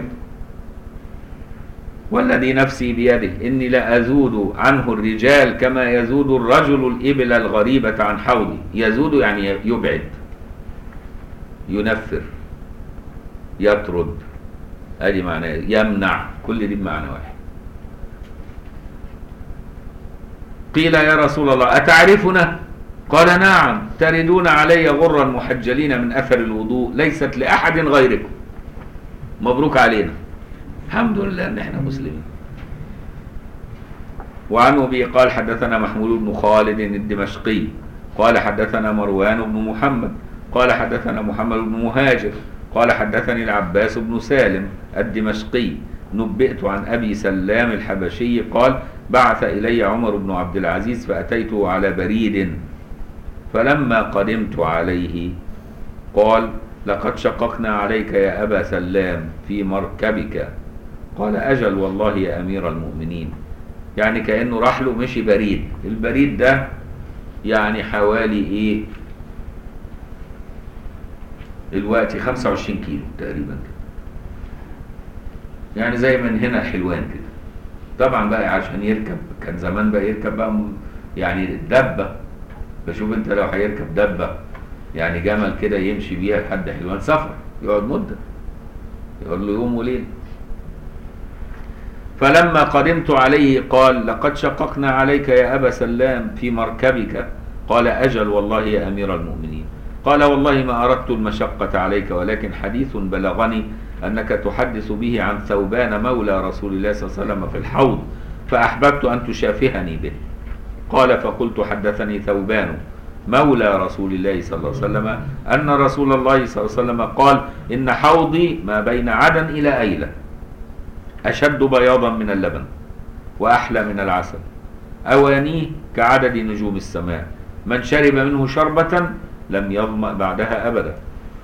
والذي نفسي بيده إني لأزود عنه الرجال كما يزود الرجل الإبل الغريبة عن حوضي. يزود يعني يبعد، ينفر، يطرد، ادي معناه، يمنع، كل دي بمعنى واحد. قيل يا رسول الله أتعرفنا؟ قال نعم، تردون علي غرا محجلين من أثر الوضوء ليست لأحد غيركم. مبروك علينا، الحمد لله ان احنا مسلمين. وعن ابي قال حدثنا محمود بن خالد الدمشقي قال حدثنا مروان بن محمد قال حدثنا محمد بن مهاجر قال حدثني العباس بن سالم الدمشقي نبئت عن ابي سلام الحبشي قال بعث الي عمر بن عبد العزيز فاتيته على بريد، فلما قدمت عليه قال لقد شققنا عليك يا ابا سلام في مركبك. قال أجل والله يا أمير المؤمنين. يعني كأنه راح له مشي بريد. البريد ده يعني حوالي إيه الوقت خمسة وعشرين كيلو تقريبا كده، يعني زي من هنا حلوان كده. طبعا بقى عشان يركب، كان زمان بقى يركب بقى يعني دبة. بشوف انت لو هيركب دبة يعني جمل كده يمشي بيها لحد حلوان سفر، يقعد مدة، يقول له يوم وليل. فلما قدمت عليه قال لقد شققنا عليك يا أبا سلام في مركبك. قال أجل والله يا أمير المؤمنين. قال والله ما أردت المشقة عليك، ولكن حديث بلغني أنك تحدث به عن ثوبان مولى رسول الله صلى الله عليه وسلم في الحوض، فأحببت أن تشافهني به. قال فقلت حدثني ثوبان مولى رسول الله صلى الله عليه وسلم أن رسول الله صلى الله عليه وسلم قال إن حوضي ما بين عدن إلى أيلة أشد بياضا من اللبن وأحلى من العسل، أوانيه كعدد نجوم السماء، من شرب منه شربة لم يظمأ بعدها أبدا.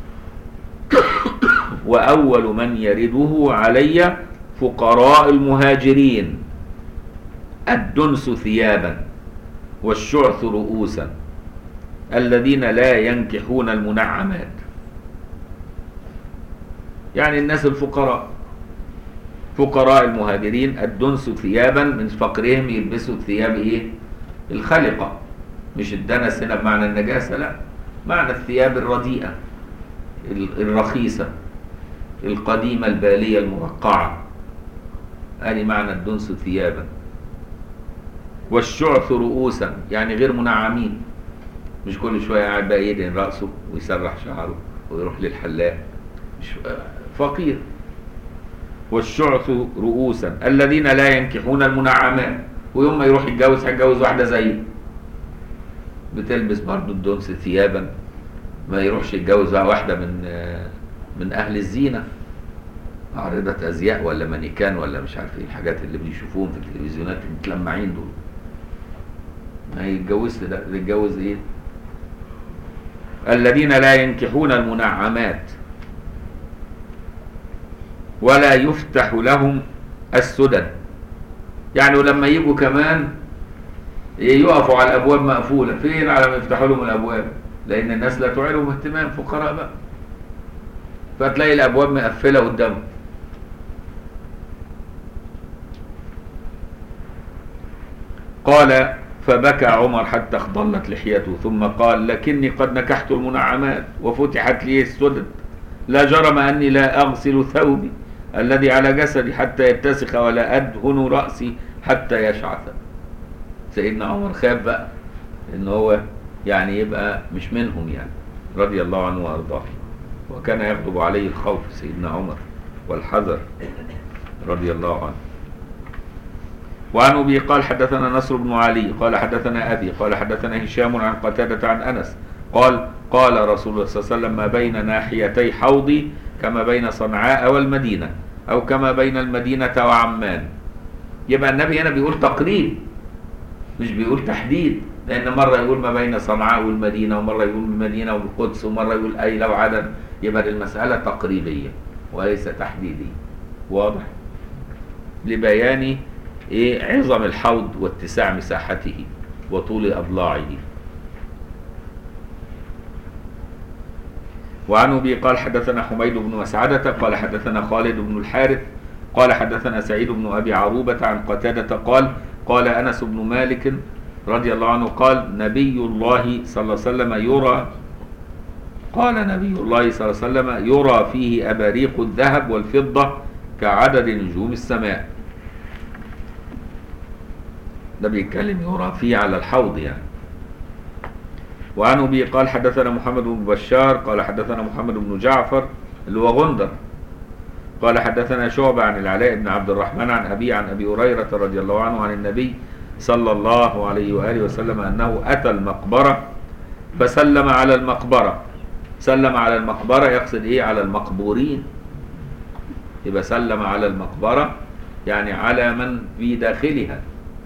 وأول من يرده علي فقراء المهاجرين الدنس ثيابا والشعث رؤوسا الذين لا ينكحون المنعمات. يعني الناس الفقراء، فقراء المهاجرين الدنس ثيابا، من فقرهم يلبسوا الثياب ايه؟ الخلقة، مش الدنس هنا بمعنى النجاسة، لا، معنى الثياب الرديئة الرخيصة القديمة البالية المرقعة، هذه معنى الدنس ثيابا. والشعث رؤوسا يعني غير منعمين، مش كل شوية قاعد بقى يدهن رأسه ويسرح شعره ويروح للحلاق، مش فقير. والشعث رؤوسا الذين لا ينكحون المنعمات، ويوم ما يروح يتجوز هيتجوز واحدة زيه بتلبس برضه الدنس ثيابا، ما يروحش يتجوز واحدة من من أهل الزينة، عارضة أزياء ولا مانيكان ولا مش عارف ايه الحاجات اللي بيشوفوهم في التلفزيونات المتلمعين دول، ما يتجوز ده، يتجوز ايه؟ الذين لا ينكحون المنعمات ولا يفتح لهم السدد، يعني لما يجوا كمان يقفوا على الابواب مقفوله، فين على ما يفتحوا لهم الابواب؟ لان الناس لا تعيرهم اهتمام، فقراء بقى، فتلاقي الابواب مقفله قدامهم. قال فبكى عمر حتى اخضلت لحيته، ثم قال لكني قد نكحت المنعمات وفتحت لي السدد، لا جرم اني لا اغسل ثوبي الذي على جسدي حتى يتسخ ولا ادهن راسي حتى يشعث. سيدنا عمر خاف بقى ان هو يعني يبقى مش منهم يعني، رضي الله عنه وارضاه، وكان يغضب عليه الخوف سيدنا عمر والحذر رضي الله عنه. وعن أبي قال حدثنا نصر بن علي قال حدثنا أبي قال حدثنا هشام عن قتادة عن أنس قال قال رسول الله صلى الله عليه وسلم ما بين ناحيتي حوضي كما بين صنعاء والمدينة أو كما بين المدينة وعمان. يبقى النبي هنا بيقول تقريب مش بيقول تحديد، لأن مرة يقول ما بين صنعاء والمدينة، ومرة يقول المدينة والقدس، ومرة يقول أيلة وعدن، يبقى المسألة تقريبية وليس تحديدية. واضح؟ لبيان ايه عظم الحوض واتساع مساحته وطول اضلاعه. وعن ابي قال حدثنا حميد بن مسعدة قال حدثنا خالد بن الحارث قال حدثنا سعيد بن ابي عروبة عن قتادة قال قال انس بن مالك رضي الله عنه قال نبي الله صلى الله عليه وسلم يرى قال نبي الله صلى الله عليه وسلم يرى فيه اباريق الذهب والفضة كعدد نجوم السماء. ده بيتكلم يرى فيه على الحوض يعني. وعن أبي قال حدثنا محمد بن بشار قال حدثنا محمد بن جعفر اللي هو غندر قال حدثنا شعبة عن العلاء بن عبد الرحمن عن أبي عن أبي هريرة رضي الله عنه عن النبي صلى الله عليه وآله وسلم أنه أتى المقبرة فسلم على المقبرة. سلم على المقبرة يقصد إيه؟ على المقبورين، يبقى سلم على المقبرة يعني على من في داخلها.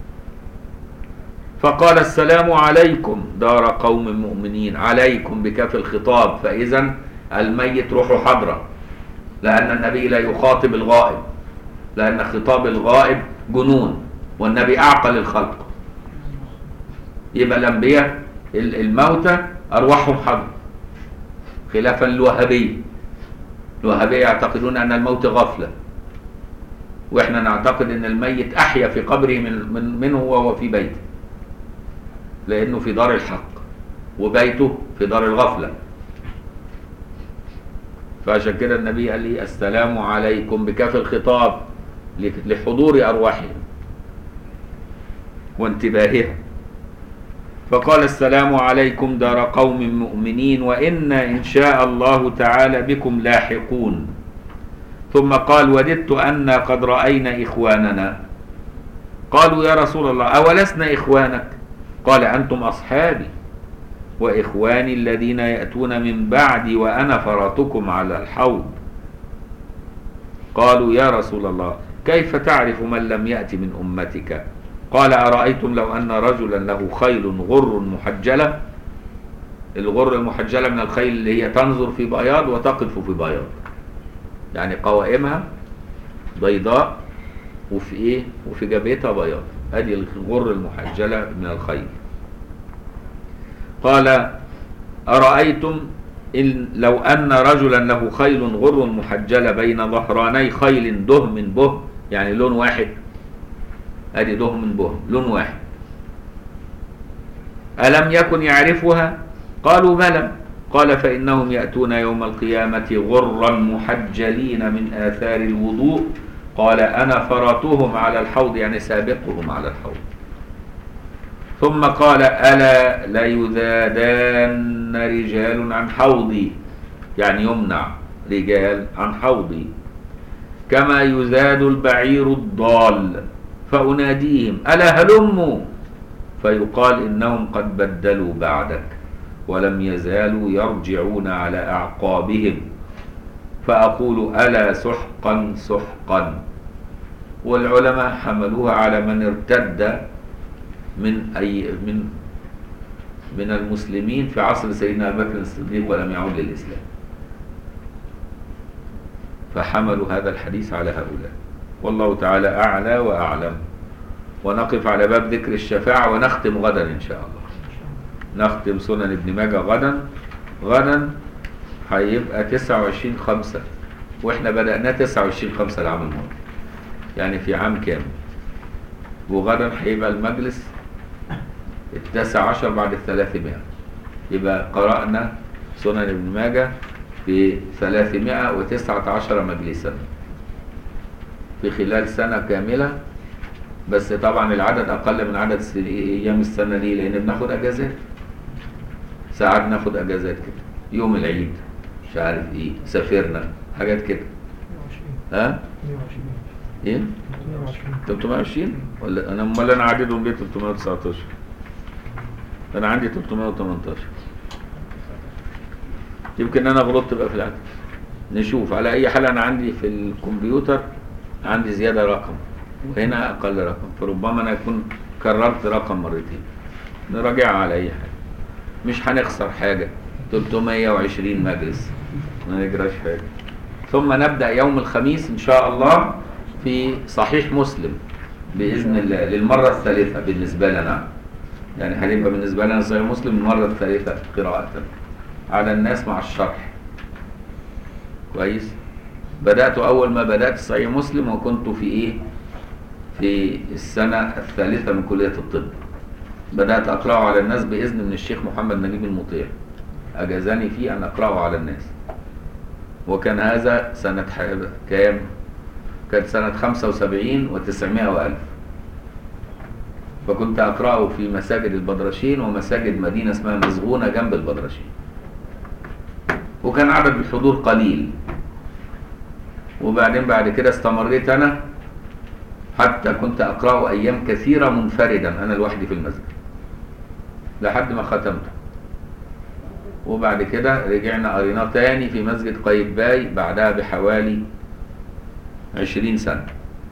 فقال السلام عليكم دار قوم مؤمنين، عليكم بكاف الخطاب، فإذا الميت روحه حضرة، لأن النبي لا يخاطب الغائب، لأن خطاب الغائب جنون والنبي أعقل الخلق. يبقى الأنبياء الموتى أرواحهم حضرة، خلافا للوهابية. الوهابية يعتقدون أن الموت غفلة، وإحنا نعتقد أن الميت أحيا في قبره من, من منه وهو في بيته، لأنه في دار الحق وبيته في دار الغفلة. فعشان كده النبي قال لي السلام عليكم بكاف الخطاب لحضور أرواحهم وانتباهها. فقال السلام عليكم دار قوم مؤمنين وإنا إن شاء الله تعالى بكم لاحقون. ثم قال وددت أنا قد رأينا إخواننا. قالوا يا رسول الله أولسنا إخوانك؟ قال أنتم أصحابي وإخواني الذين يأتون من بعدي وأنا فرطكم على الحوض. قالوا يا رسول الله كيف تعرف من لم يأت من أمتك؟ قال أرأيتم لو أن رجلا له خيل غر محجلة. الغر المحجلة من الخيل اللي هي تنظر في بياض وتقف في بياض، يعني قوائمها بيضاء وفي إيه وفي جبهتها بياض، هذه الغر المحجلة من الخيل. قال أرأيتم إن لو أن رجلا له خيل غر محجلة بين ظهراني خيل دهم به، يعني لون واحد، ادي دهم به لون واحد، ألم يكن يعرفها؟ قالوا بلى. قال فإنهم يأتون يوم القيامة غرا محجلين من آثار الوضوء. قال أنا فرطهم على الحوض، يعني سابقهم على الحوض. ثم قال ألا ليذادان رجال عن حوضي، يعني يمنع رجال عن حوضي كما يزاد البعير الضال، فأناديهم ألا هلموا، فيقال إنهم قد بدلوا بعدك ولم يزالوا يرجعون على أعقابهم، فأقول ألا سحقا سحقا. والعلماء حملوها على من ارتد من أي من من المسلمين في عصر سيدنا أبي بكر الصديق ولم يعود للإسلام، فحملوا هذا الحديث على هؤلاء. والله تعالى أعلى وأعلم. ونقف على باب ذكر الشفاعة ونختم غدا إن شاء الله. نختم سنن ابن ماجه غدا. غدا هيبقى تسعة وعشرين خمسة، واحنا بدأناه تسعة وعشرين خمسة العام الماضي، يعني في عام كامل. وغدا هيبقى المجلس التاسع عشر بعد الثلاثمائة، يبقى قرأنا سنن ابن ماجه في ثلاثمائة وتسعة عشر مجلسا في خلال سنة كاملة. بس طبعا العدد أقل من عدد أيام السنة دي، لأن بناخد أجازات، ساعات ناخد أجازات كده، يوم العيد مش عارف إيه، سافرنا، حاجات كده. ها؟ إيه؟ ثلاثمائة وعشرين ولا أنا أمال أنا عددهم ليه ثلاثمائة وتسعتاشر؟ أنا عندي ثلاثمائة وثمانية عشر، يمكن أنا غلطت بقى في العدد. نشوف. على أي حال أنا عندي في الكمبيوتر عندي زيادة رقم وهنا أقل رقم، فربما أنا أكون كررت رقم مرتين. نراجعها على أي حاجة، مش هنخسر حاجة. ثلاثمائة وعشرين مجلس ما نجراش حاجة. ثم نبدأ يوم الخميس إن شاء الله في صحيح مسلم بإذن الله للمرة الثالثة بالنسبة لنا، يعني هنبقى بالنسبة لنا صحيح مسلم المرة الثالثة قراءة على الناس مع الشرح. كويس. بدأت أول ما بدأت صحيح مسلم وكنت في إيه؟ في السنة الثالثة من كلية الطب. بدأت أقرأه على الناس بإذن من الشيخ محمد نجيب المطيع، أجازني فيه أن أقرأه على الناس. وكان هذا سنة كام؟ كانت سنة خمسة وسبعين وتسعمائة وألف. فكنت أقرأه في مساجد البدرشين ومساجد مدينة اسمها مزغونة جنب البدرشين، وكان عدد الحضور قليل. وبعدين بعد كده استمريت أنا حتى كنت أقرأه أيام كثيرة منفردا أنا لوحدي في المسجد لحد ما ختمته. وبعد كده رجعنا قريناه تاني في مسجد قايتباي بعدها بحوالي عشرين سنة،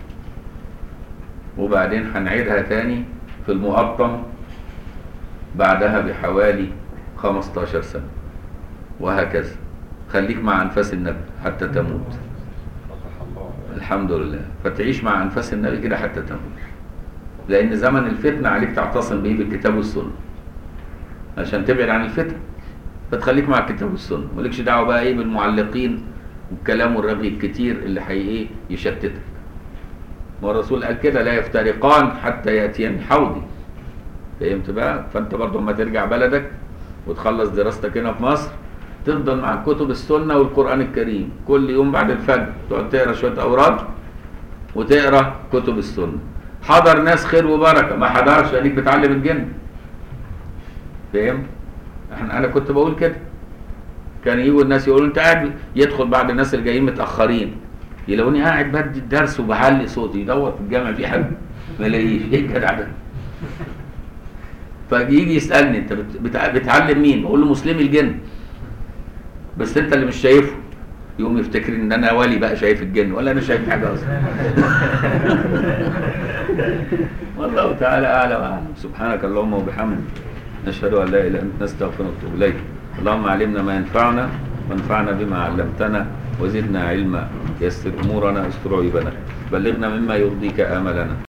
وبعدين هنعيدها تاني في المقطم بعدها بحوالي خمستاشر سنة، وهكذا. خليك مع أنفاس النبي حتى تموت. الحمد لله. فتعيش مع أنفاس النبي كده حتى تموت، لأن زمن الفتنة عليك تعتصم به بالكتاب والسنة عشان تبعد عن الفتنة. فتخليك مع الكتاب والسنة، مالكش دعوة بقى إيه بالمعلقين والكلام والرغي الكتير اللي حي إيه يشتتك. والرسول قال كده لا يفترقان حتى يأتيان حوضي. فهمت بقى؟ فأنت برضه لما ترجع بلدك وتخلص دراستك هنا في مصر تفضل مع كتب السنة والقرآن الكريم. كل يوم بعد الفجر تقعد تقرا شوية أوراد وتقرا كتب السنة. حضر ناس خير وبركة، ما حضرش أديك بتعلم الجن. فاهم؟ احنا أنا كنت بقول كده. كان يجوا الناس يقولوا أنت قاعد، يدخل بعض الناس اللي جايين متأخرين يلاقوني قاعد بدي الدرس وبعلي صوتي، يدور في الجامع في حد ما يلاقيش. إيه الجدع ده؟ فيجي يسألني أنت بتعلم مين؟ بقول له مسلمي الجن، بس انت اللي مش شايفه. يقوم يفتكر ان انا ولي بقى شايف الجن، ولا انا شايف حاجه اصلا. والله تعالى اعلى واعلم. سبحانك اللهم وبحمدك نشهد ان لا اله الا انت نستغفرك ونتوب اليك. اللهم علمنا ما ينفعنا وانفعنا بما علمتنا وزدنا علما. يسر امورنا استر عيوبنا، بلغنا مما يرضيك املنا.